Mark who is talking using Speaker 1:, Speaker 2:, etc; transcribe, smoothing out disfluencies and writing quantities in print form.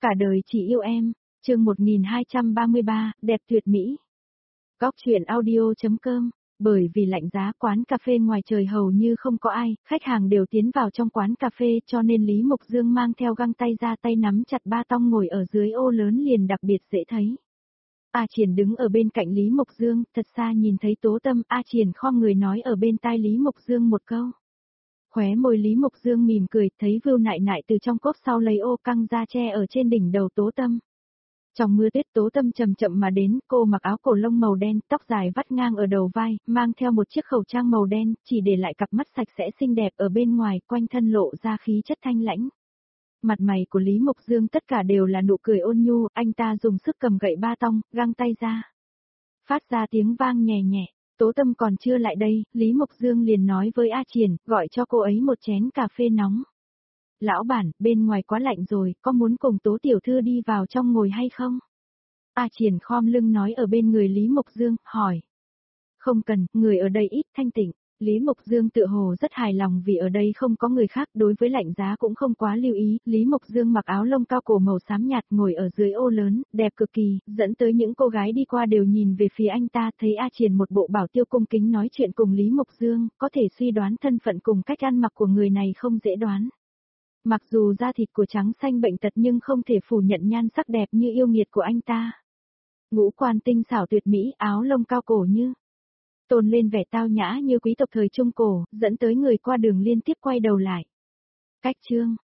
Speaker 1: Cả đời chỉ yêu em, chương 1233, đẹp tuyệt mỹ. Góc truyện audio.com. Bởi vì lạnh giá quán cà phê ngoài trời hầu như không có ai, khách hàng đều tiến vào trong quán cà phê cho nên Lý Mộc Dương mang theo găng tay ra, tay nắm chặt ba tong ngồi ở dưới ô lớn liền đặc biệt dễ thấy. A Triển đứng ở bên cạnh Lý Mộc Dương, thật xa nhìn thấy Tố Tâm, A Triển khom người nói ở bên tai Lý Mộc Dương một câu. Khóe môi Lý Mộc Dương mỉm cười, thấy Vưu Nại Nại từ trong cốp sau lấy ô căng ra che ở trên đỉnh đầu Tố Tâm. Trong mưa tuyết Tố Tâm chậm chậm mà đến, cô mặc áo cổ lông màu đen, tóc dài vắt ngang ở đầu vai, mang theo một chiếc khẩu trang màu đen, chỉ để lại cặp mắt sạch sẽ xinh đẹp ở bên ngoài, quanh thân lộ ra khí chất thanh lãnh. Mặt mày của Lý Mộc Dương tất cả đều là nụ cười ôn nhu, anh ta dùng sức cầm gậy ba tong, găng tay ra. Phát ra tiếng vang nhẹ nhẹ. Tố Tâm còn chưa lại đây, Lý Mộc Dương liền nói với A Triển, gọi cho cô ấy một chén cà phê nóng. Lão bản, bên ngoài quá lạnh rồi, có muốn cùng Tố tiểu thư đi vào trong ngồi hay không? A Triển khom lưng nói ở bên người Lý Mộc Dương, hỏi. Không cần, người ở đây ít thanh tịnh. Lý Mộc Dương tựa hồ rất hài lòng vì ở đây không có người khác, đối với lạnh giá cũng không quá lưu ý. Lý Mộc Dương mặc áo lông cao cổ màu xám nhạt ngồi ở dưới ô lớn, đẹp cực kỳ, dẫn tới những cô gái đi qua đều nhìn về phía anh ta, thấy A Triển một bộ bảo tiêu cung kính nói chuyện cùng Lý Mộc Dương, có thể suy đoán thân phận cùng cách ăn mặc của người này không dễ đoán. Mặc dù da thịt của trắng xanh bệnh tật nhưng không thể phủ nhận nhan sắc đẹp như yêu nghiệt của anh ta. Ngũ quan tinh xảo tuyệt mỹ, áo lông cao cổ như tôn lên vẻ tao nhã như quý tộc thời Trung Cổ, dẫn tới người qua đường liên tiếp quay đầu lại. Cách chương,